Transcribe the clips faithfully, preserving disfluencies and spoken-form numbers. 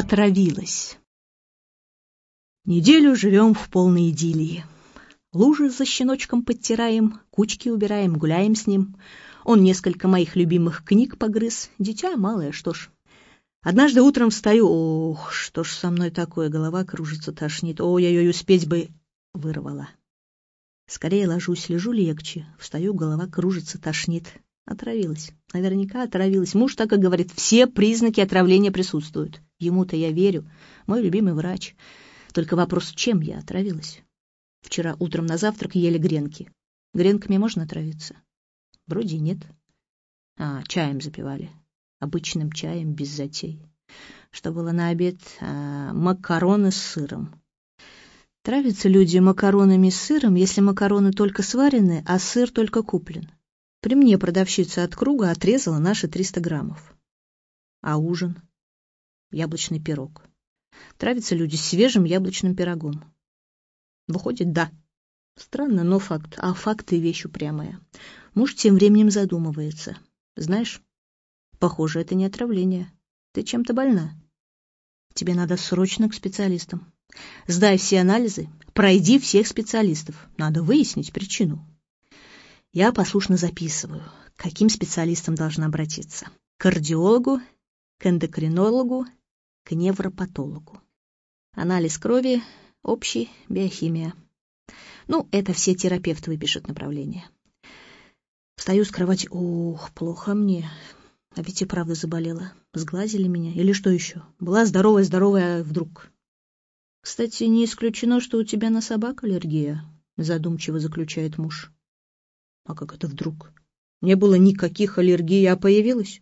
Отравилась. Неделю живем в полной идиллии. Лужи за щеночком подтираем, кучки убираем, гуляем с ним. Он несколько моих любимых книг погрыз. Дитя малое, что ж. Однажды утром встаю, ох, что ж со мной такое, голова кружится, тошнит. Ой-ой-ой, успеть бы, вырвала. Скорее ложусь, лежу легче. Встаю, голова кружится, тошнит. Отравилась. Наверняка отравилась. Муж так и говорит, все признаки отравления присутствуют. Ему-то я верю. Мой любимый врач. Только вопрос, чем я отравилась? Вчера утром на завтрак ели гренки. Гренками можно отравиться? Вроде нет. А, чаем запивали. Обычным чаем, без затей. Что было на обед? А, макароны с сыром. Травятся люди макаронами с сыром, если макароны только сварены, а сыр только куплен. При мне продавщица от круга отрезала наши триста граммов. А ужин? Яблочный пирог. Травятся люди свежим яблочным пирогом. Выходит, да. Странно, но факт. А факт и вещь упрямая. Муж тем временем задумывается. Знаешь, похоже, это не отравление. Ты чем-то больна. Тебе надо срочно к специалистам. Сдай все анализы, пройди всех специалистов. Надо выяснить причину. Я послушно записываю, к каким специалистам должна обратиться. К кардиологу, к эндокринологу, к невропатологу. Анализ крови, общий, биохимия. Ну, это все терапевты выпишут направление. Встаю с кровати. Ох, плохо мне. А ведь и правда заболела. Сглазили меня. Или что еще? Была здоровая-здоровая, а вдруг. Кстати, не исключено, что у тебя на собак аллергия, задумчиво заключает муж. А как это вдруг? Не было никаких аллергий, а появилась?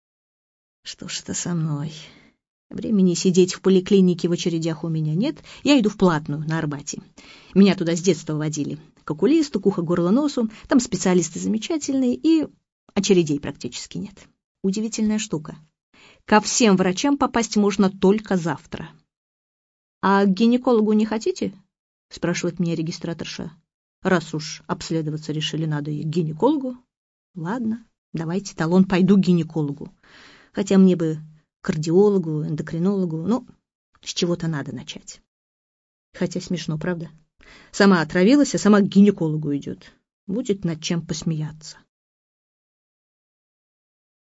Что ж это со мной? Времени сидеть в поликлинике в очередях у меня нет. Я иду в платную на Арбате. Меня туда с детства водили. К окулисту, к ухо-горло-носу. Там специалисты замечательные, и очередей практически нет. Удивительная штука. Ко всем врачам попасть можно только завтра. «А к гинекологу не хотите?» — спрашивает меня регистраторша. «Раз уж обследоваться решили, надо и к гинекологу. Ладно, давайте талон, пойду к гинекологу. Хотя мне бы к кардиологу, эндокринологу, ну, с чего-то надо начать». Хотя смешно, правда? Сама отравилась, а сама к гинекологу идет. Будет над чем посмеяться.